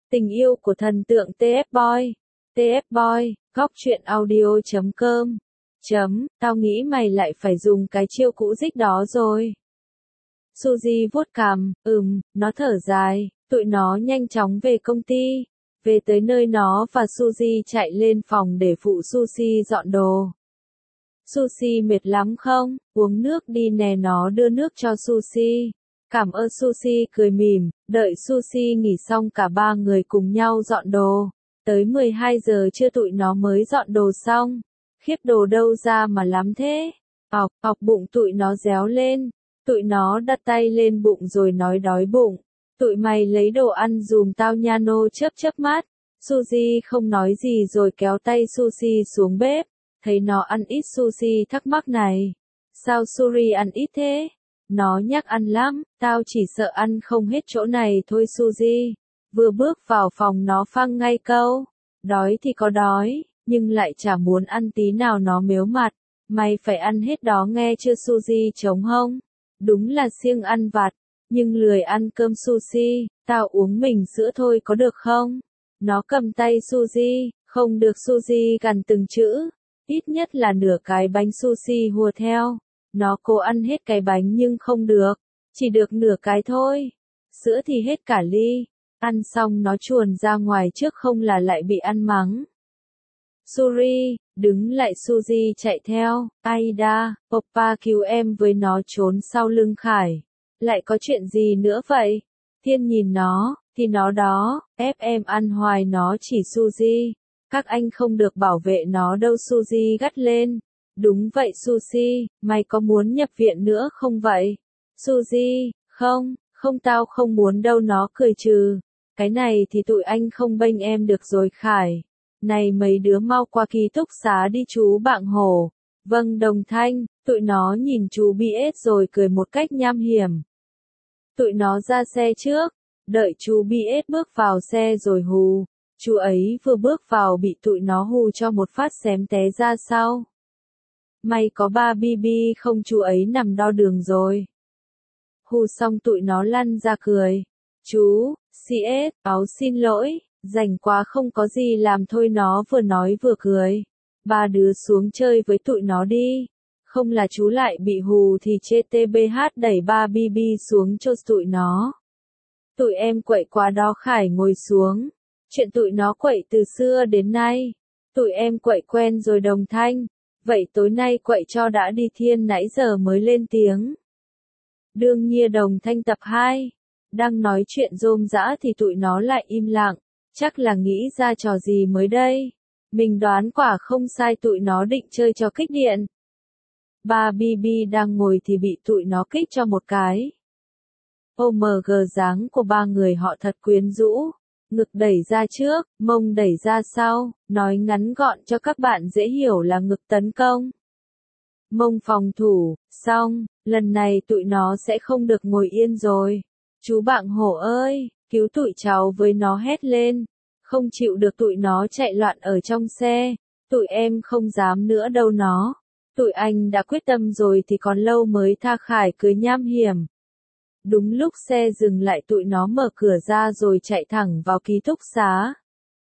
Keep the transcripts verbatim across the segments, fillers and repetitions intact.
Tình yêu của thần tượng tê ép Boy. tê ép Boy, góc truyện audio chấm com. Chấm, tao nghĩ mày lại phải dùng cái chiêu cũ dích đó rồi. Suzy vuốt cằm, ừm, nó thở dài, tụi nó nhanh chóng về công ty. Về tới nơi nó và Suzy chạy lên phòng để phụ Suzy dọn đồ. Suzy mệt lắm không? Uống nước đi nè, nó đưa nước cho Suzy. Cảm ơn Suzy cười mỉm, đợi Suzy nghỉ xong cả ba người cùng nhau dọn đồ. Tới mười hai giờ trưa tụi nó mới dọn đồ xong. Khiếp, đồ đâu ra mà lắm thế? Ọc, ọc, bụng tụi nó réo lên. Tụi nó đặt tay lên bụng rồi nói đói bụng. Tụi mày lấy đồ ăn dùm tao nha, nô chớp chớp mắt. Suzy không nói gì rồi kéo tay Suzy xuống bếp. Thấy nó ăn ít, Suzy thắc mắc này. Sao Suri ăn ít thế? Nó nhắc ăn lắm, tao chỉ sợ ăn không hết chỗ này thôi Suzy. Vừa bước vào phòng nó phang ngay câu. Đói thì có đói, nhưng lại chả muốn ăn tí nào, nó mếu mặt. Mày phải ăn hết đó nghe chưa Suzy, trống hông? Đúng là siêng ăn vặt, nhưng lười ăn cơm Suzy, tao uống mình sữa thôi có được không? Nó cầm tay Suzy, không được Suzy gằn từng chữ. Ít nhất là nửa cái bánh Suzy hùa theo. Nó cố ăn hết cái bánh nhưng không được, chỉ được nửa cái thôi. Sữa thì hết cả ly. Ăn xong nó chuồn ra ngoài trước không là lại bị ăn mắng. Suri, đứng lại, Suzy chạy theo. Aida, Oppa cứu em với, nó trốn sau lưng Khải. Lại có chuyện gì nữa vậy? Thiên nhìn nó, thì nó đó, ép em ăn hoài, nó chỉ Suzy. Các anh không được bảo vệ nó đâu, Suzy gắt lên. Đúng vậy Suzy, mày có muốn nhập viện nữa không vậy? Suzy, không, không tao không muốn đâu, nó cười trừ. Cái này thì tụi anh không bênh em được rồi Khải. Này mấy đứa mau qua ký túc xá đi chú Bạng Hổ. Vâng Đồng Thanh, tụi nó nhìn chú bê ét rồi cười một cách nham hiểm. Tụi nó ra xe trước, đợi chú bê ét bước vào xe rồi hù. Chú ấy vừa bước vào bị tụi nó hù cho một phát xém té ra sau. May có ba bê bê không, chú ấy nằm đo đường rồi. Hù xong tụi nó lăn ra cười. Chú, xê ét, áo xin lỗi, rảnh quá không có gì làm thôi, nó vừa nói vừa cười. Ba đứa xuống chơi với tụi nó đi. Không là chú lại bị hù thì chê tê bê hát đẩy ba bê bê xuống cho tụi nó. Tụi em quậy quá đó, Khải ngồi xuống. Chuyện tụi nó quậy từ xưa đến nay. Tụi em quậy quen rồi Đồng Thanh. Vậy tối nay quậy cho đã đi, Thiên nãy giờ mới lên tiếng. Đương nhiên Đồng Thanh tập hai. Đang nói chuyện rôm rã thì tụi nó lại im lặng. Chắc là nghĩ ra trò gì mới đây. Mình đoán quả không sai, tụi nó định chơi trò kích điện. Ba bê bê đang ngồi thì bị tụi nó kích cho một cái. ô em giê dáng của ba người họ thật quyến rũ. Ngực đẩy ra trước, mông đẩy ra sau, nói ngắn gọn cho các bạn dễ hiểu là ngực tấn công. Mông phòng thủ, xong, lần này tụi nó sẽ không được ngồi yên rồi. Chú Bạng Hổ ơi, cứu tụi cháu với, nó hét lên. Không chịu được tụi nó chạy loạn ở trong xe. Tụi em không dám nữa đâu nó. Tụi anh đã quyết tâm rồi thì còn lâu mới tha. Khải cười nham hiểm. Đúng lúc xe dừng lại tụi nó mở cửa ra rồi chạy thẳng vào ký túc xá.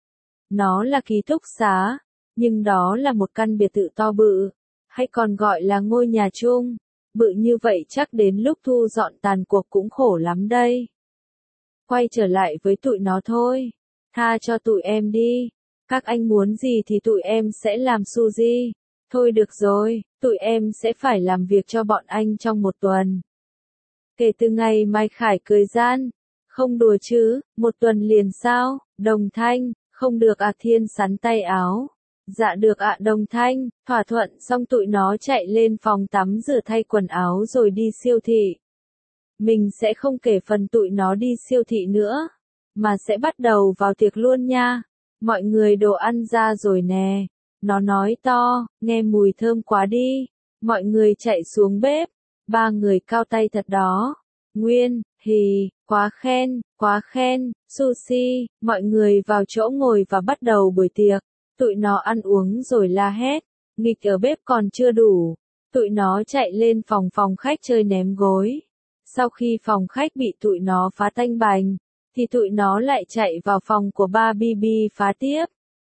Nó là ký túc xá, nhưng đó là một căn biệt thự to bự, hay còn gọi là ngôi nhà chung. Bự như vậy chắc đến lúc thu dọn tàn cuộc cũng khổ lắm đây. Quay trở lại với tụi nó thôi. Tha cho tụi em đi. Các anh muốn gì thì tụi em sẽ làm Suzy. Thôi được rồi, tụi em sẽ phải làm việc cho bọn anh trong một tuần. Kể từ ngày mai, Khải cười gian. Không đùa chứ, một tuần liền sao? Đồng Thanh, không được à? Thiên sắn tay áo. Dạ được ạ Đồng Thanh, thỏa thuận xong tụi nó chạy lên phòng tắm rửa thay quần áo rồi đi siêu thị. Mình sẽ không kể phần tụi nó đi siêu thị nữa, mà sẽ bắt đầu vào tiệc luôn nha. Mọi người đồ ăn ra rồi nè. Nó nói to, nghe mùi thơm quá đi. Mọi người chạy xuống bếp. Ba người cao tay thật đó. Nguyên, hì, quá khen, quá khen, sushi, mọi người vào chỗ ngồi và bắt đầu buổi tiệc. Tụi nó ăn uống rồi la hét, nghịch ở bếp còn chưa đủ. Tụi nó chạy lên phòng phòng khách chơi ném gối. Sau khi phòng khách bị tụi nó phá tanh bành, thì tụi nó lại chạy vào phòng của ba Bibi phá tiếp.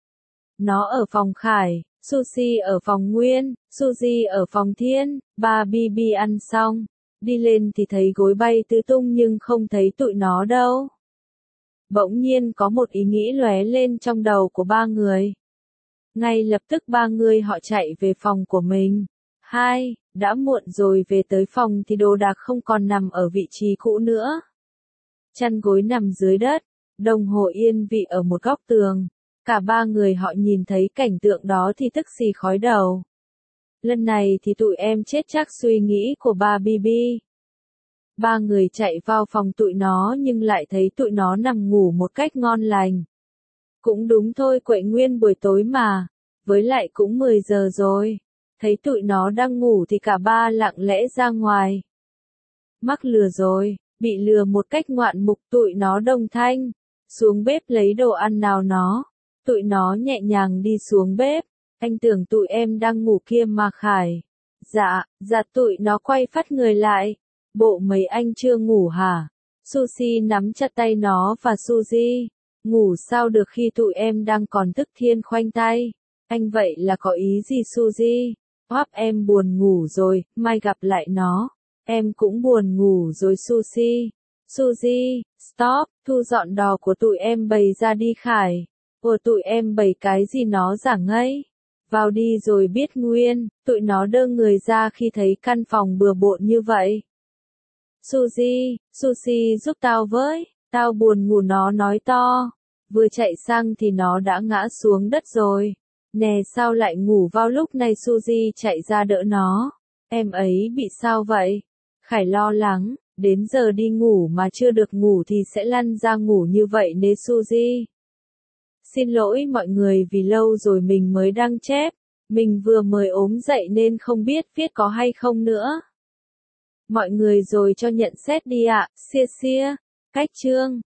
Nó ở phòng Khải, Suzy ở phòng Nguyên, Suzy ở phòng Thiên, ba Bibi ăn xong. Đi lên thì thấy gối bay tứ tung nhưng không thấy tụi nó đâu. Bỗng nhiên có một ý nghĩ lóe lên trong đầu của ba người. Ngay lập tức ba người họ chạy về phòng của mình. Hai, đã muộn rồi, về tới phòng thì đồ đạc không còn nằm ở vị trí cũ nữa. Chăn gối nằm dưới đất, đồng hồ yên vị ở một góc tường. Cả ba người họ nhìn thấy cảnh tượng đó thì tức xì khói đầu. Lần này thì tụi em chết chắc, suy nghĩ của ba Bibi. Ba người chạy vào phòng tụi nó nhưng lại thấy tụi nó nằm ngủ một cách ngon lành. Cũng đúng thôi, quậy nguyên buổi tối mà, với lại cũng mười giờ rồi. Thấy tụi nó đang ngủ thì cả ba lặng lẽ ra ngoài. Mắc lừa rồi, bị lừa một cách ngoạn mục. Tụi nó đồng thanh xuống bếp lấy đồ ăn nào nó. Tụi nó nhẹ nhàng đi xuống bếp. Anh tưởng tụi em đang ngủ kia mà Khải. Dạ, dạ tụi nó quay phát người lại. Bộ mấy anh chưa ngủ hả? Suzy nắm chặt tay nó và Suzy. Ngủ sao được khi tụi em đang còn thức Thiên khoanh tay. Anh vậy là có ý gì Suzy? Hoáp em buồn ngủ rồi, mai gặp lại nó. Em cũng buồn ngủ rồi Suzy. Suzy, stop, thu dọn đò của tụi em bày ra đi Khải. Ủa tụi em bày cái gì nó giả ngây? Vào đi rồi biết nguyên. Tụi nó đơ người ra khi thấy căn phòng bừa bộn như vậy. Suzy, Suzy giúp tao với, tao buồn ngủ, nó nói to. Vừa chạy sang thì nó đã ngã xuống đất rồi. Nè sao lại ngủ vào lúc này? Suzy chạy ra đỡ nó. Em ấy bị sao vậy? Khải lo lắng, đến giờ đi ngủ mà chưa được ngủ thì sẽ lăn ra ngủ như vậy nè Suzy. Xin lỗi mọi người vì lâu rồi mình mới đăng chép. Mình vừa mới ốm dậy nên không biết viết có hay không nữa. Mọi người rồi cho nhận xét đi ạ, xia xia. Cách chương